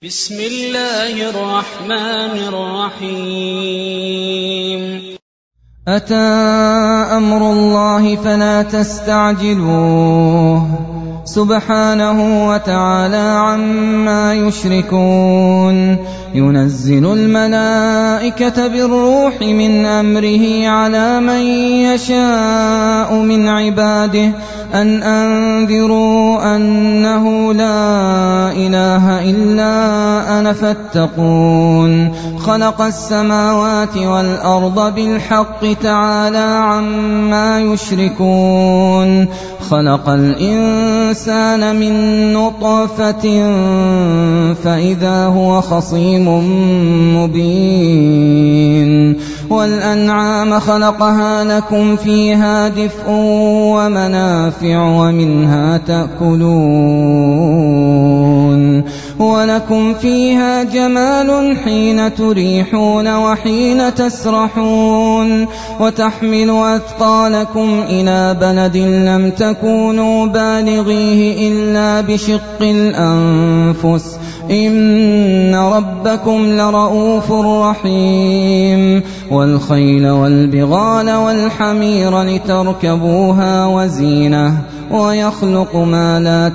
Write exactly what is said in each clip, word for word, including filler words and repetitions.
بسم الله الرحمن الرحيم أتى أمر الله فلا تستعجلوه سبحانه وتعالى عما يشركون ينزل الملائكة بالروح من أمره على من يشاء من عباده أن أنذروا أنه لا إله إلا أنا فاتقون خلق السماوات والأرض بالحق تعالى عما يشركون خلق الإنسان من نطفة فإذا هو خصيم مبين والأنعام خلقها لكم فيها دفء ومنافع ومنها تأكلون ولكم فيها جمال حين تريحون وحين تسرحون وتحمل أثقالكم إلى بلد لم تكونوا بالغيه إلا بشق الأنفس إن ربكم لرؤوف رحيم والخيل والبغال والحمير لتركبوها وزينة ويخلق ما لا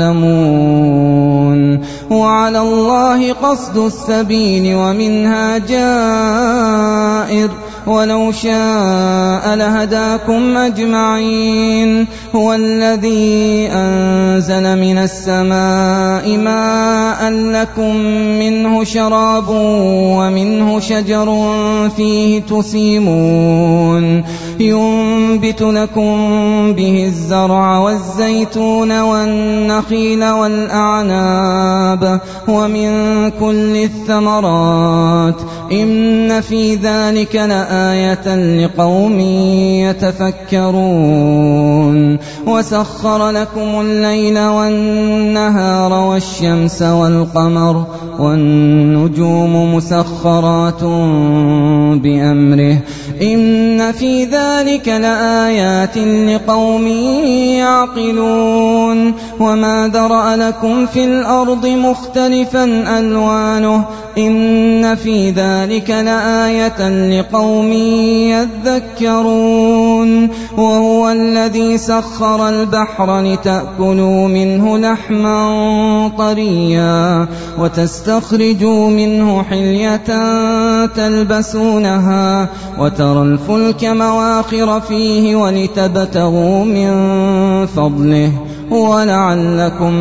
تعلمون وعلى الله قصد السبيل ومنها جائر ولو شاء لهداكم أجمعين هو الذي أنزل من السماء ماء لكم منه شراب ومنه شجر فيه تسيمون ينبت لكم به الزرع والزيتون والنخيل والأعناب ومن كل الثمرات إن في ذلك لآية لقوم يتفكرون وسخر لكم الليل والنهار والشمس والقمر والنجوم مسخرات بأمره إن في ذلك لآيات لقوم يعقلون وما ذرأ لكم في الأرض مختلفا ألوانه إن في ذلك لآية لقوم يذكرون وهو الذي سخر البحر لتأكلوا منه لحما طريا وتستخرجوا منه حلية تلبسونها وترى الفلك مواخر فيه ولتبتغوا من فضله ولعلكم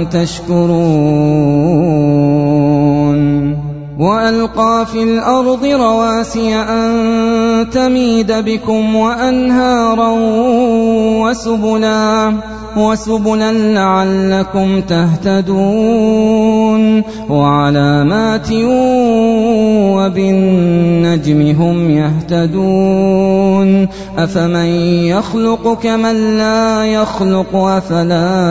تشكرون وألقى في الأرض رواسي أن تميد بكم وأنهارا وسبلا وسبلا لعلكم تهتدون وعلامات وبالنجم هم يهتدون أفمن يخلق كمن لا يخلق أفلا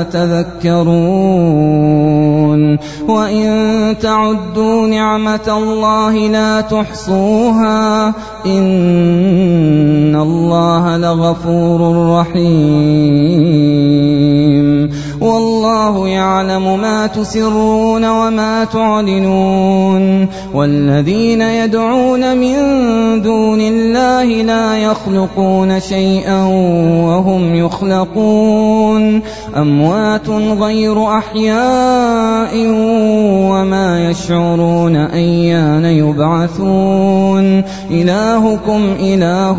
تذكرون وإن تعدوا نعمة الله لا تحصوها إن الله لغفور رحيم والله يعلم ما تسرون وما تعلنون والذين يدعون من دون الله لا يخلقون شيئا وهم يخلقون أموات غير أحياء وما يشعرون أيان يبعثون إلهكم إله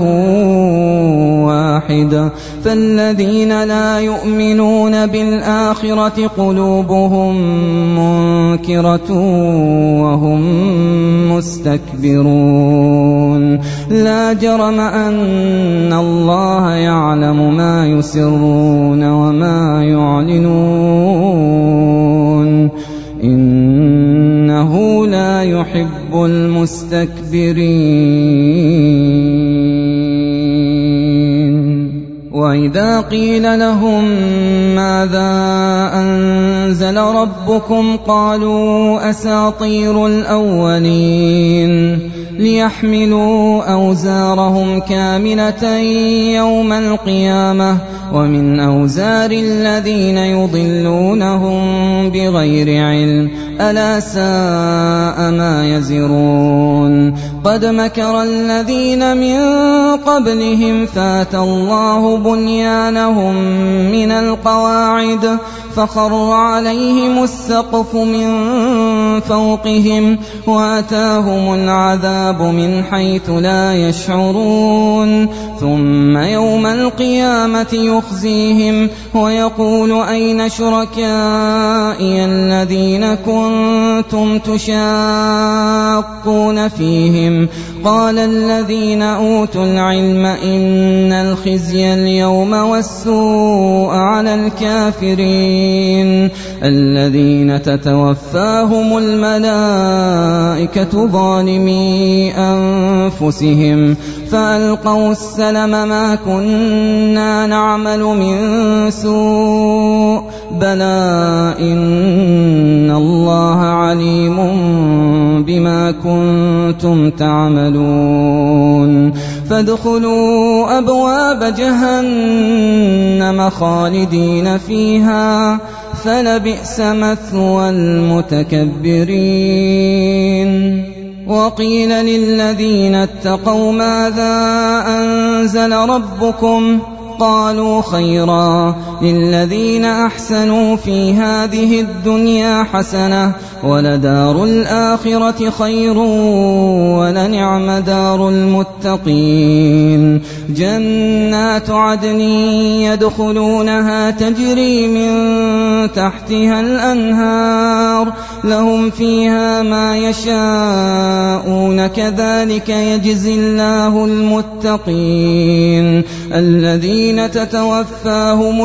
واحد فالذين لا يؤمنون بالآخرة قلوبهم منكرة وهم مستكبرون لا جرم أن الله يعلم ما يسرون وما يعلنون إنه لا يحب المستكبرين وإذا قيل لهم ماذا أنزل ربكم قالوا أساطير الأولين ليحملوا أوزارهم كاملة يوم القيامة ومن أوزار الذين يضلونهم بغير علم ألا ساء ما يزرون قد مكر الذين من قبلهم فاتى الله بنيانهم من القواعد فخر عليهم السقف من فوقهم وأتاهم العذاب من حيث لا يشعرون ثم يوم القيامة يخزيهم ويقول أين شركائي الذين كنتم تشاقون فيهم قال الذين أوتوا العلم إن الخزي اليوم والسوء على الكافرين الذين تتوفاهم الملائكة ظالمي أنفسهم فألقوا السلم ما كنا نعمل من سوء بلى إن الله عليم بما كنتم تعملون فادخلوا أبواب جهنم خالدين فيها فلبئس مثوى المتكبرين وقيل للذين اتقوا ماذا أنزل ربكم قالوا خيرا للذين أحسنوا في هذه الدنيا حسنة ولدار الآخرة خير ولنعم دار المتقين جنات عدن يدخلونها تجري من تحتها الأنهار لهم فيها ما يشاءون كذلك يجزي الله المتقين الذين تتوفاهم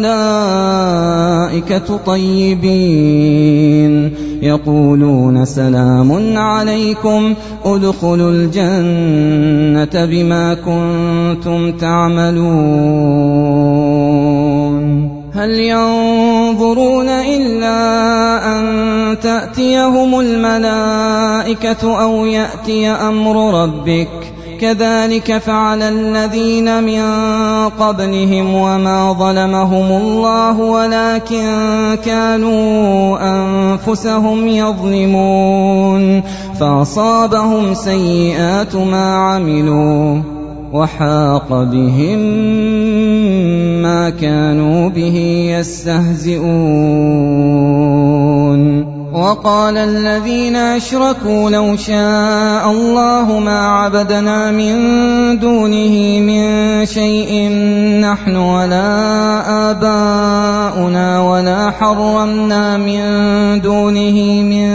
الملائكة طيبين يقولون سلام عليكم ادخلوا الجنة بما كنتم تعملون هل ينظرون إلا أن تأتيهم الملائكة أو يأتي أمر ربك كذلك فعل الذين من قبلهم وما ظلمهم الله ولكن كانوا أنفسهم يظلمون فأصابهم سيئات ما عملوا وحاق بهم ما كانوا به يستهزئون وقال الذين أشركوا لو شاء الله ما عبدنا من دونه من شيء نحن ولا آباؤنا ولا حرمنا من دونه من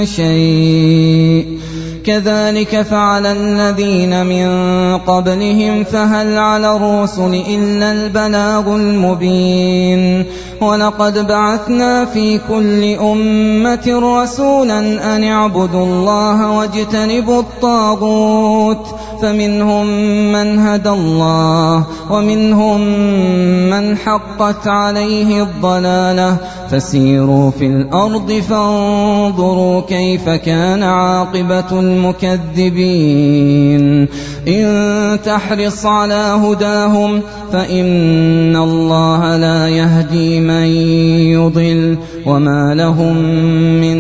شيء كذلك فعل الذين من قبلهم فهل على الرسل إلا البلاغ المبين ولقد بعثنا في كل أمة رسولا أن اعبدوا الله واجتنبوا الطاغوت فمنهم من هدى الله ومنهم من حقت عليه الضلالة فسيروا في الأرض فانظروا كيف كان عاقبة المكذبين إن تحرص على هداهم فإن الله لا يهدي من يضل وما لهم من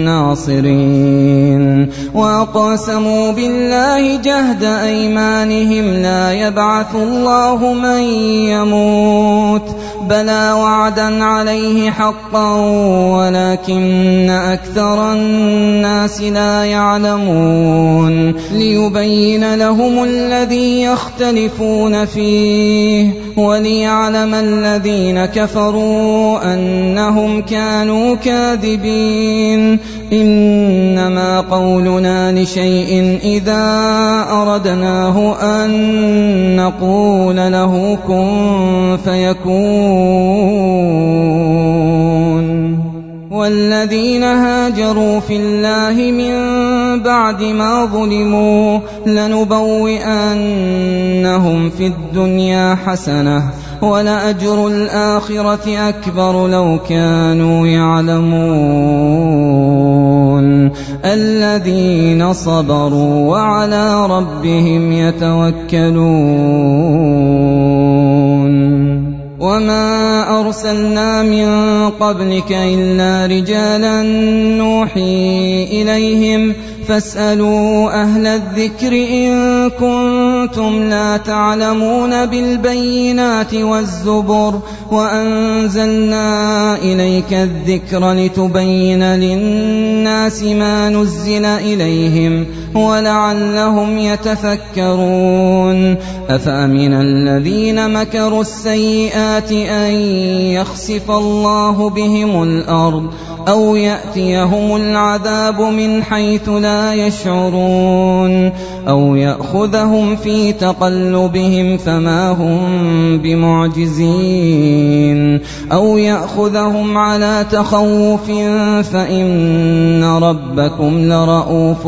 ناصرين وأقسموا بالله جهد أيمانهم لا يبعث الله من يموت بلى وعدا عليه حقا ولكن أكثر الناس لا يعلمون ليبين لهم الذي يختلفون فيه وليعلم الذين كفروا أنهم كانوا كاذبين إنما قولنا لشيء إذا أردناه أن نقول له كن فيكون والذين هاجروا في الله من بعد ما ظلموا لنبوئنهم في الدنيا حسنة ولأجر الآخرة أكبر لو كانوا يعلمون الذين صبروا وعلى ربهم يتوكلون وما أرسلنا من قبلك إلا رجالا نوحي إليهم فاسألوا أهل الذكر إن كنتم لا تعلمون بالبينات والزبر وأنزلنا إليك الذكر لتبين للناس ما نزل إليهم ولعلهم يتفكرون أفأمن الذين مكروا السيئات أن يخسف الله بهم الأرض أو يأتيهم العذاب من حيث لا يشعرون أو يأخذهم في تقلبهم فما هم بمعجزين أو يأخذهم على تخوف فإن ربكم لرؤوف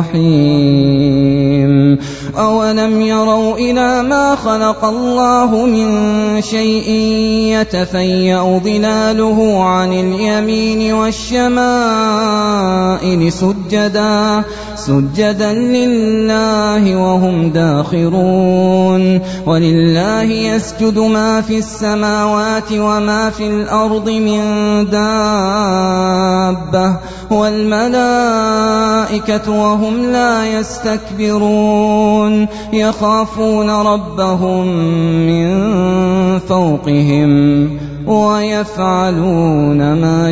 رحيم أولم يروا إلى ما خلق الله من شيء يتفيأ ظلاله عن اليمين والشمائل سجدا سجدا لله وهم داخرون ولله يسجد ما في السماوات وما في الأرض من دابة والملائكة وهم لا يستكبرون يخافون ربهم من فوقهم ويفعلون ما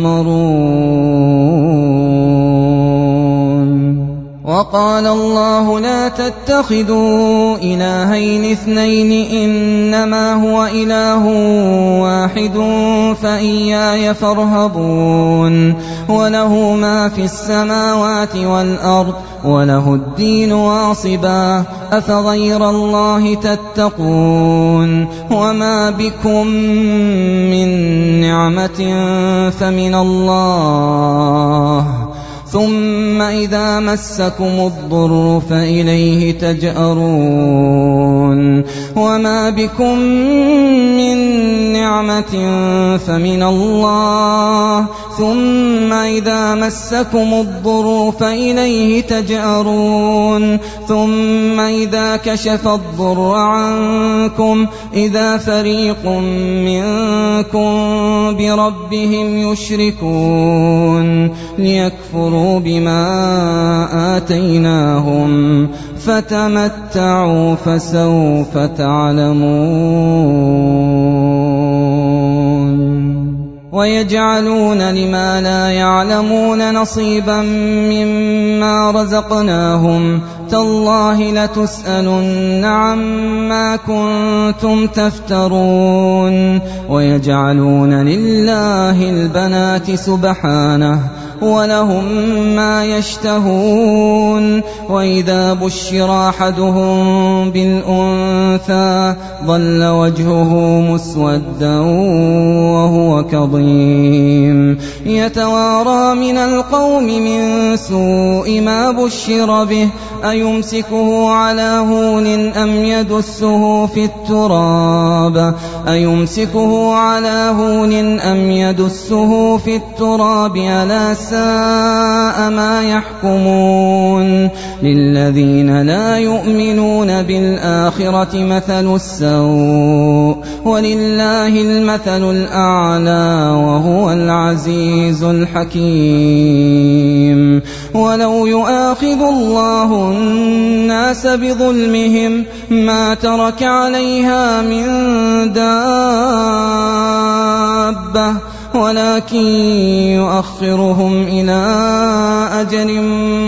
يؤمرون وقال الله لا تتخذوا إلهين اثنين إنما هو إله واحد فإياي فارهبون وله ما في السماوات والأرض وله الدين واصبا أفغير الله تتقون وما بكم من نعمة فمن الله ثم إذا مسكم الضر فإليه تجأرون وما بكم من نعمة فمن الله ثم إذا مسكم الضر فإليه تجأرون ثم إذا كشف الضر عنكم إذا فريق منكم بربهم يشركون ليكفروا بما آتيناهم فتمتعوا فسوف تعلمون ويجعلون لما لا يعلمون نصيبا مما رزقناهم تالله لتسألن عما كنتم تفترون ويجعلون لله البنات سبحانه ولهم ما يشتهون وإذا بشر أحدهم بالأنثى ظل وجهه مسودا وهو كظيم يتوارى من القوم من سوء ما بشر به أيمسكه على هون أم يدسه في التراب أيمسكه على هون أم يدسه في التراب ألا ساء ما يحكمون للذين لا يؤمنون بالآخرة مثل السوء ولله المثل الأعلى وهو العزيز الحكيم ولو يؤاخذ الله الناس بظلمهم ما ترك عليها من دابة ولكن يؤخرهم إلى أجل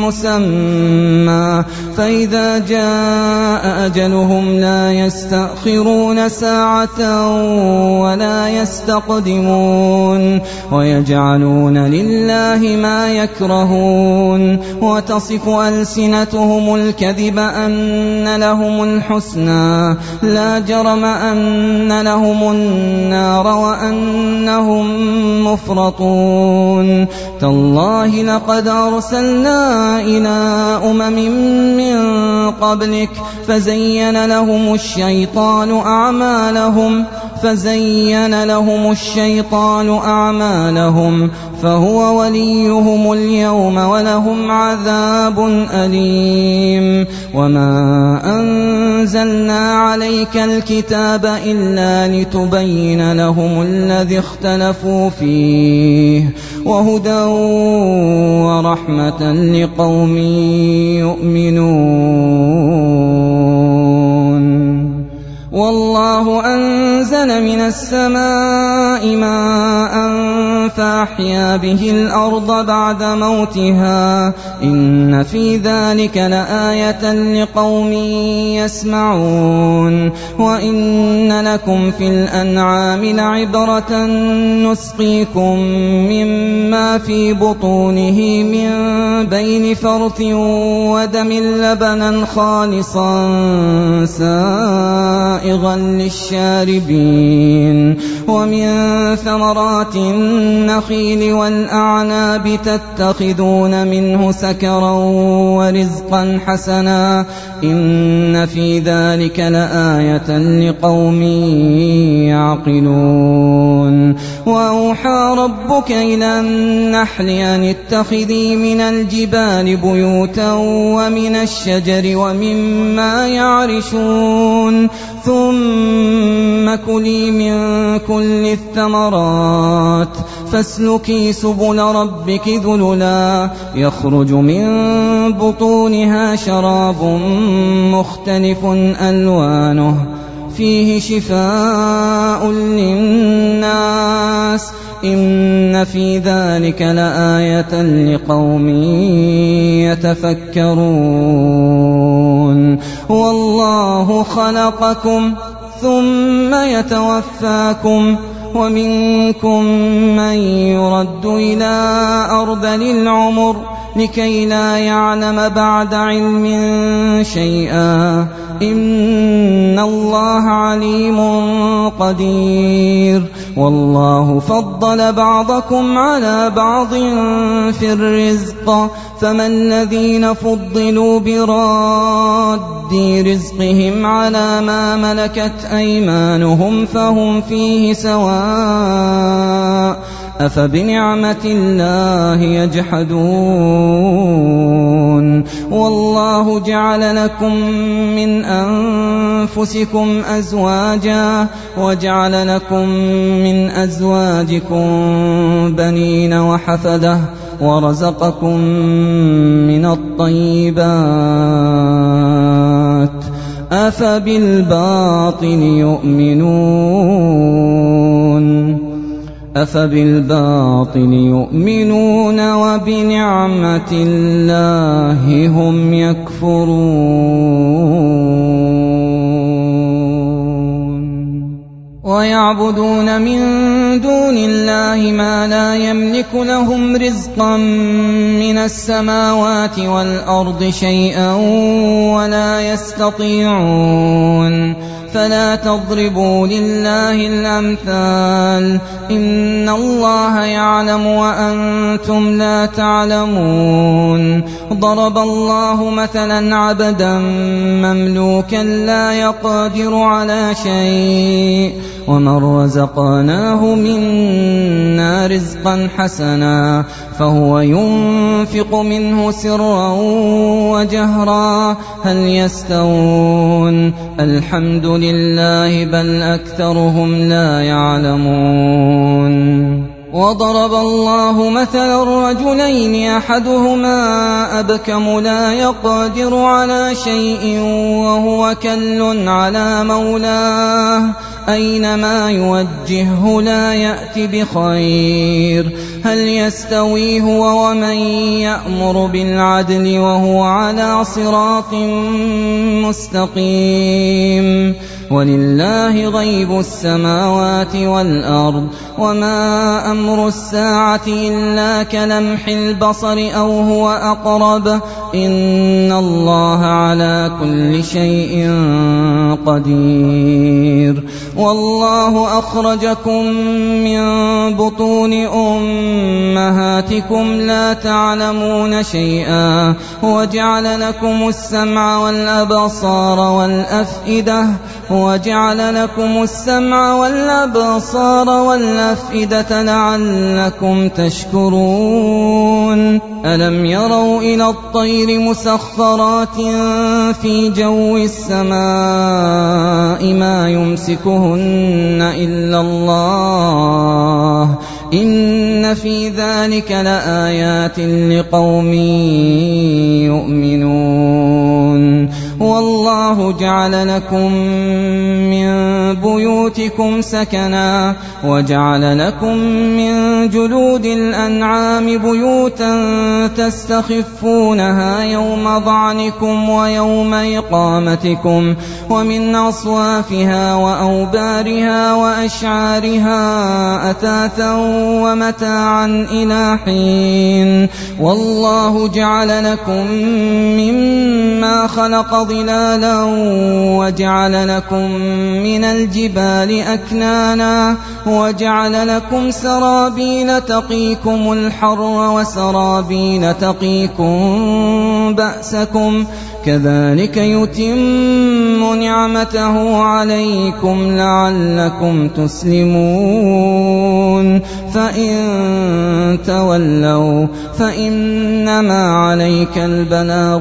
مسمى فإذا جاء أجلهم لا يستأخرون ساعة ولا يستقدمون ويجعلون لله ما يكرهون وتصف ألسنتهم الكذب أن لهم الحسنى لا جرم أن لهم النار وأنهم مفرطون تالله لقد أرسلنا إلى أمم من قبلك فزين لهم الشيطان أعمالهم فزين لهم الشيطان أعمالهم فهو وليهم اليوم ولهم عذاب أليم. وما أنزلنا عليك الكتاب إلا لتبين لهم الذي اختلفوا فيه وهدى ورحمة لقوم يؤمنون. والله أنزل من السماء ماء فأحيا به الأرض بعد موتها إن في ذلك لآية لقوم يسمعون. وإن لكم في الأنعام لعبرة نسقيكم مما في بطونه من بين فرث ودم لبنا خالصا سائغا للشاربين. ومن ثمرات النخيل والأعناب تتخذون منه سكرا ورزقا حسنا إن في ذلك لآية لقوم يعقلون. وأوحى ربك إلى النحل أن اتخذي من الجبال بيوتا ومن الشجر ومما يعرشون ثم كلي من كل الثمرات فاسلكي سبل ربك ذللا يخرج من بطونها شراب مختلف ألوانه فيه شفاء للناس إن في ذلك لآية لقوم يتفكرون. والله خلقكم ثم يتوفاكم ومنكم من يرد إلى أرذل العمر لكي لا يعلم بعد علم شيئا إن الله عليم قدير. والله فضل بعضكم على بعض في الرزق فما الذين فضلوا براد رزقهم على ما ملكت أيمانهم فهم فيه سواء أفبنعمة الله يجحدون. والله جعل لكم من أنفسكم أزواجا وجعل لكم من أزواجكم بنين وحفدة ورزقكم من الطيبات أفبالباطل يؤمنون أفبالباطل يؤمنون وبنعمة الله هم يكفرون. ويعبدون من دون الله ما لا يملك لهم رزقا من السماوات والأرض شيئا ولا يستطيعون. فلا تضربوا لله الأمثال إن الله يعلم وأنتم لا تعلمون. ضرب الله مثلا عبدا مملوكا لا يقدر على شيء ومن رزقناه منا رزقا حسنا فهو ينفق منه سرا وجهرا هل يستوون الحمد لله بل أكثرهم لا يعلمون. وضرب الله مثلا الرجلين أحدهما أبكم لا يقدر على شيء وهو كل على مولاه أينما يوجهه لا يأتي بخير هل يستوي هو ومن يأمر بالعدل وهو على صراط مستقيم. ولله غيب السماوات والأرض وما أمر الساعة إلا كلمح البصر أو هو أقرب إن الله على كل شيء قدير. والله أخرجكم من بطون أمهاتكم لا تعلمون شيئا وجعل لكم السمع والأبصار والأفئدة وجعل لكم السمع والأبصار والأفئدة لعلكم تشكرون. ألم يروا إلى الطير مسخرات في جو السماء ما يمسكهن إلا الله إن في ذلك لآيات لقوم يؤمنون. والله جعل لكم من بيوتكم سكنا وجعل لكم من جلود الأنعام بيوتا تستخفونها يوم ضعنكم ويوم إقامتكم ومن أصوافها وأوبارها وأشعارها أثاثا ومتاعا إلى حين. والله جعل لكم مما خلق ظلالا وجعل لكم من الجبال أكنانا وجعل لكم سرابيل تقيكم الحر وسرابيل تقيكم بأسكم كذلك يتم نعمته عليكم لعلكم تسلمون. فإن تولوا فإنما عليك البلاغ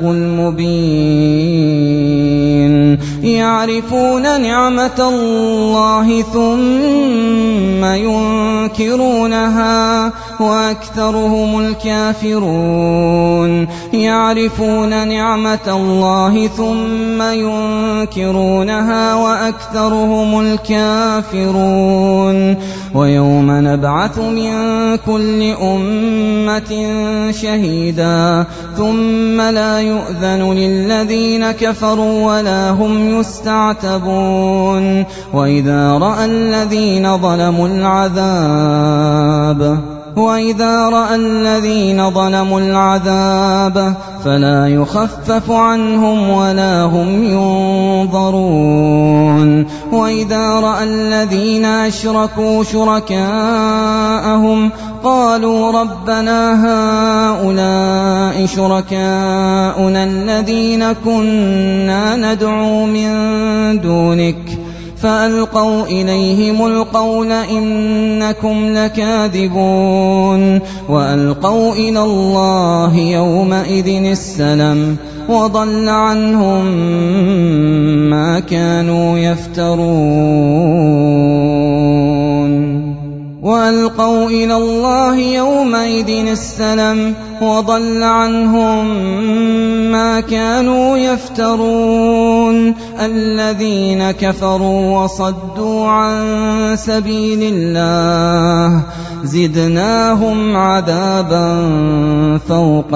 المبين. يعرفون نعمة الله ثم ينكرونها وأكثرهم الكافرون. يعرفون نعمة الله ثم ينكرونها وأكثرهم الكافرون. ويوم نبعث من كل أمة شهيدا ثم لا يؤذن للذين كفروا ولا هم يستعتبون. وإذا رأى الذين ظلموا العذاب وإذا رأى الذين ظلموا العذاب فلا يخفف عنهم ولا هم ينظرون. وإذا رأى الذين أشركوا شركاءهم قالوا ربنا هؤلاء شركاؤنا الذين كنا ندعو من دونك فألقوا إليهم القول إنكم لكاذبون. وألقوا إلى الله يومئذ السلم وضل عنهم ما كانوا يفترون. وألقوا إلى الله يومئذ السلم وضل عنهم ما كانوا يفترون. الذين كفروا وصدوا عن سبيل الله زدناهم عذابا فوق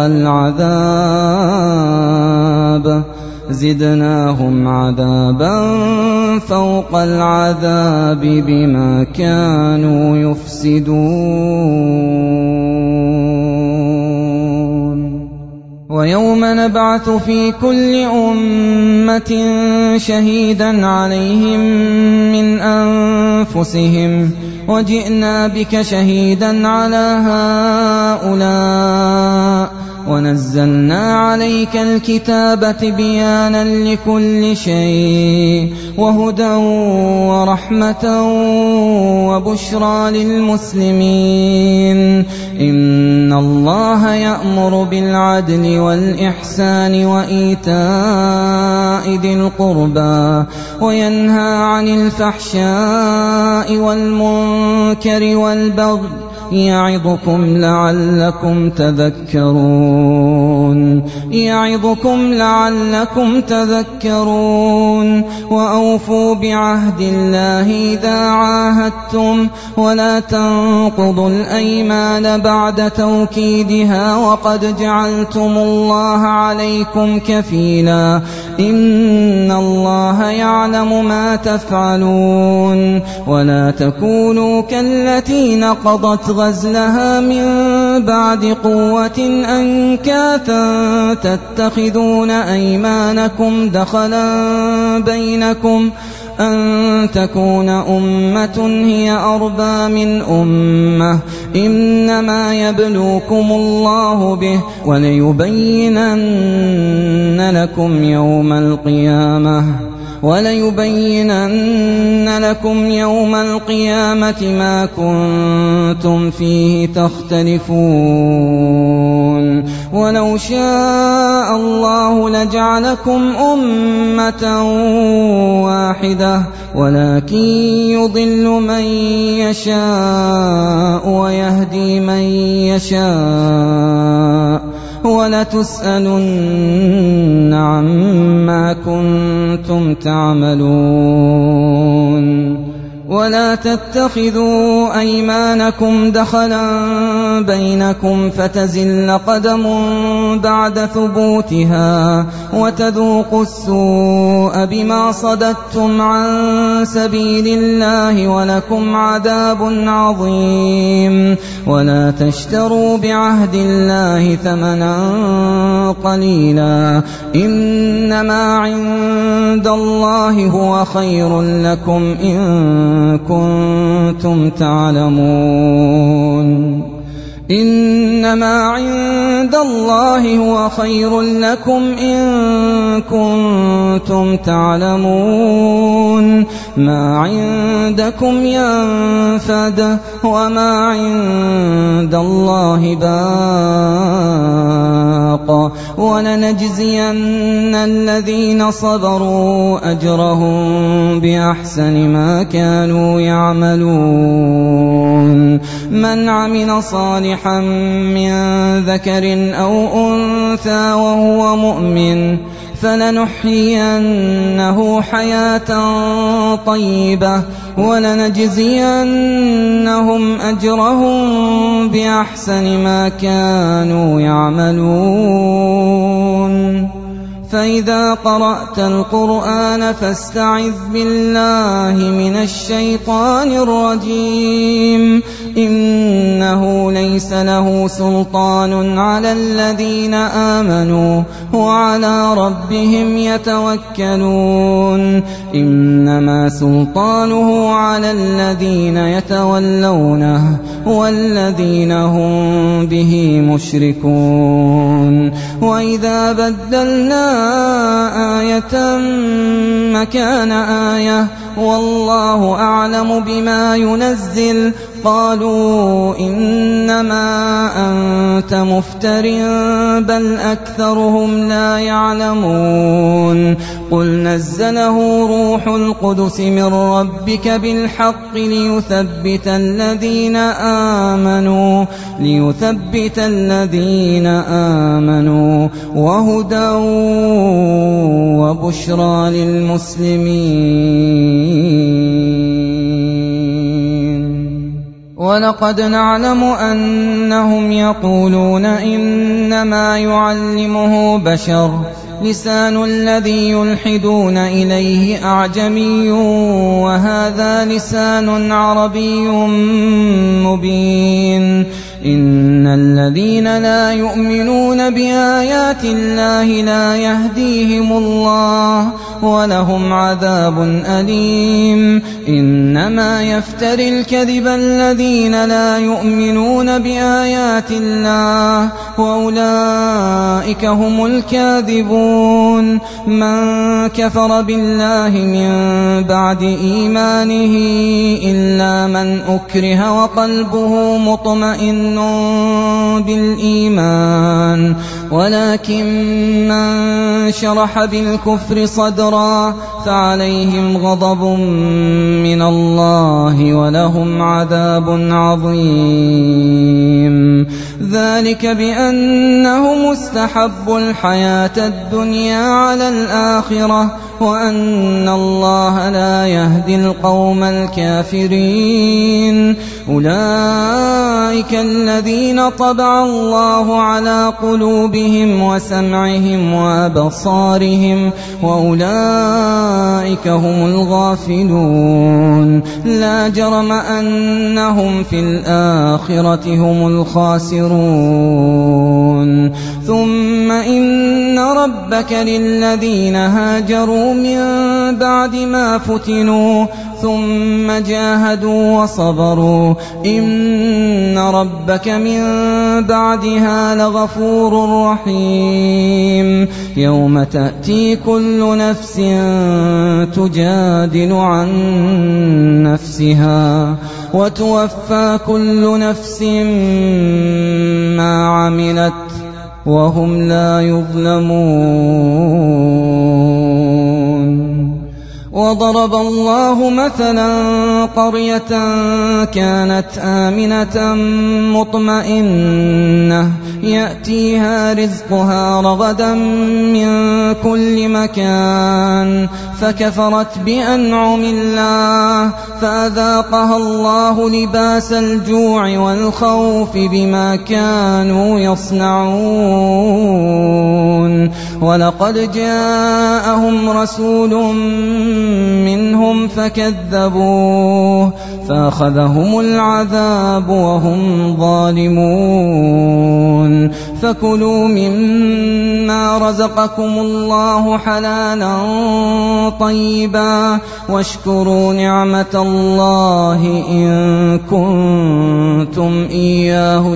العذاب زدناهم عذابا فوق العذاب بما كانوا يفسدون. ويوم نبعث في كل أمة شهيدا عليهم من أنفسهم وجئنا بك شهيدا على هؤلاء ونزلنا عليك الكتاب تبيانا لكل شيء وهدى ورحمة وبشرى للمسلمين. إن الله يأمر بالعدل والإحسان وإيتاء ذي القربى وينهى عن الفحشاء والمنكر والبغي يعظكم لعلكم تذكرون يعظكم لعلكم تذكرون. وأوفوا بعهد الله إذا عاهدتم ولا تنقضوا الأيمان بعد توكيدها وقد جعلتم الله عليكم كفيلا إن الله يعلم ما تفعلون. ولا تكونوا كالتي نقضت غزلها من بعد قوة أنكاثا تتخذون أيمانكم دخلا بينكم أن تكون أمة هي أربى من أمة إنما يبلوكم الله به وليبينن لكم يوم القيامة وليبينن لكم يوم القيامة ما كنتم فيه تختلفون ولو شاء الله لجعلكم أمة واحدة ولكن يضل من يشاء ويهدي من يشاء ولتسألن عما كنتم تعملون ولا تتخذوا أيمانكم دخلا بينكم فتزل قدم بعد ثبوتها وتذوقوا السوء بما صددتم عن سبيل الله ولكم عذاب عظيم ولا تشتروا بعهد الله ثمنا قليلا إنما عند الله هو خير لكم إن كنتم تعلمون إنما عند الله هو خير لكم إن كنتم تعلمون ما عندكم ينفد وما عند الله باق ولنجزين الذين صبروا أجرهم بأحسن ما كانوا يعملون من عمل صالحا من ذكر أو أنثى وهو مؤمن فلنحيينه حياة طيبة ولنجزينهم أجرهم بأحسن ما كانوا يعملون فإذا قرأت القرآن فاستعذ بالله من الشيطان الرجيم إنه ليس له سلطان على الذين آمنوا وعلى ربهم يتوكلون إنما سلطانه على الذين يتولونه والذين هم به مشركون وإذا بدلنا آية مكان آية والله أعلم بما ينزل قالوا إنما أنت مفتر بل أكثرهم لا يعلمون قل نزله روح القدس من ربك بالحق ليثبت الذين آمنوا ليثبت الذين آمنوا وهدى وبشرى للمسلمين ولقد نعلم أنهم يقولون إنما يعلمه بشر لسان الذي يلحدون إليه أعجمي وهذا لسان عربي مبين إن الذين لا يؤمنون بآيات الله لا يهديهم الله ولهم عذاب أليم إنما يفتري الكذب الذين لا يؤمنون بآيات الله وأولئك هم الكاذبون من كفر بالله من بعد إيمانه إلا من أكره وقلبه مطمئن بالإيمان ولكن من شرح بالكفر صدرا فعليهم غضب من الله ولهم عذاب عظيم ذلك بأنهم استحبوا الحياة الدنيا على الآخرة وأن الله لا يهدي القوم الكافرين أولئك الذين طبع الله على قلوبهم وسمعهم وأبصارهم وأولئك هم الغافلون لا جرم أنهم في الآخرة هم الخاسرون ثم إن ربك للذين هاجروا من بعد ما فتنوا ثم جاهدوا وصبروا إن ربك من بعدها لغفور رحيم يوم تأتي كل نفس تجادل عن نفسها وتوفى كل نفس ما عملت وهم لا يظلمون. وضرب الله مثلا قرية كانت آمنة مطمئنة يأتيها رزقها رغدا من كل مكان فكفرت بأنعم الله فأذاقها الله لباس الجوع والخوف بما كانوا يصنعون. ولقد جاءهم رسول منهم فكذبوه فأخذهم العذاب وهم ظالمون. فكلوا مما رزقكم الله حلالا طيبا واشكروا نعمة الله إن كنتم إياه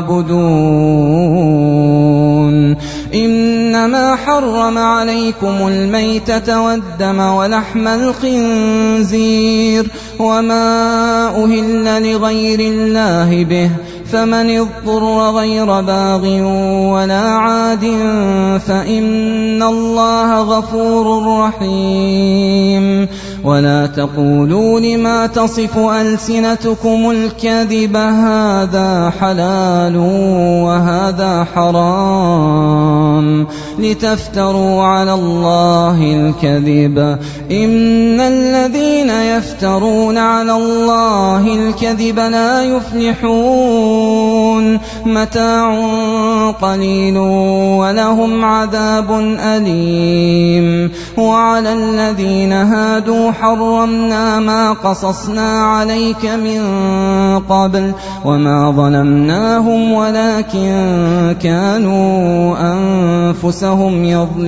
تعبدون. إنما حرم عليكم الميتة والدم ولحم الخنزير وما أهل لغير الله به فمن اضطر غير باغ ولا عاد فإن الله غفور رحيم. ولا تقولوا لما تصف ألسنتكم الكذب هذا حلال وهذا حرام لتفتروا على الله الكذب إن الذين يفترون على الله الكذب لا يفلحون. متاع قليل ولهم عذاب أليم. وعلى الذين هادوا حرمنا ما قصصنا عليك من قبل وما ظلمناهم ولكن كانوا أنفسهم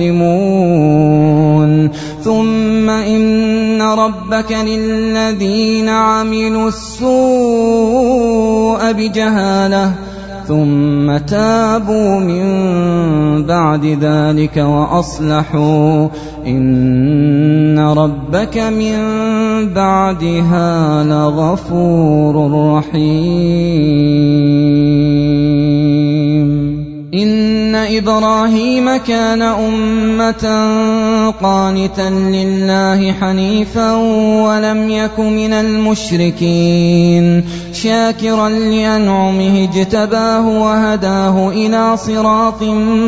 يظلمون. ثم إن ربك للذين عملوا السوء بجهالة ثم تابوا من بعد ذلك وأصلحوا إن ربك من بعدها لغفور رحيم. إن إبراهيم كان أمة قانتا لله حنيفا ولم يك من المشركين شاكرا لأنعمه اجتباه وهداه إلى صراط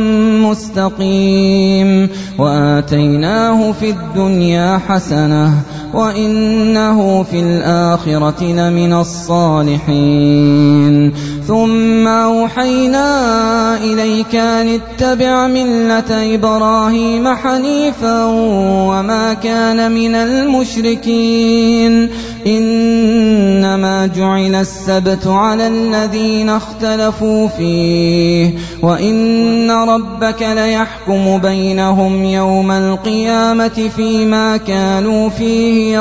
مستقيم. وآتيناه في الدنيا حسنة وإنه في الآخرة لمن الصالحين. ثم أوحينا إليك أن اتبع ملة إبراهيم حنيفا وما كان من المشركين. إنما جعل السبت على الذين اختلفوا فيه وإن ربك ليحكم بينهم يوم القيامة فيما كانوا فيه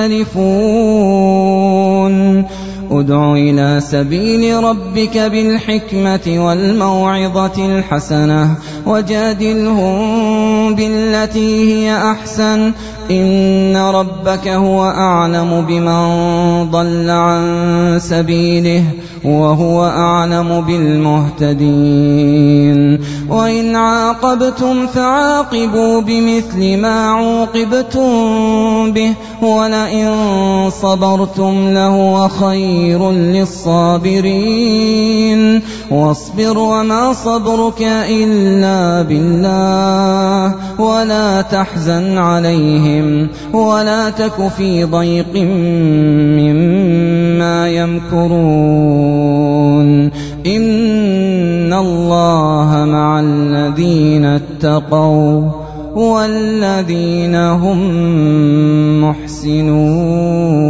يختلفون. ادع إلى سبيل ربك بالحكمة والموعظة الحسنة وجادلهم بالتي هي أحسن إن ربك هو أعلم بمن ضل عن سبيله وهو أعلم بالمهتدين. وإن عاقبتم فعاقبوا بمثل ما عوقبتم به ولئن صبرتم لهو خير للصابرين. واصبر وما صبرك إلا بالله ولا تحزن عليهم ولا تك في ضيق مما يمكرون. إن الله مع الذين اتقوا والذين هم محسنون.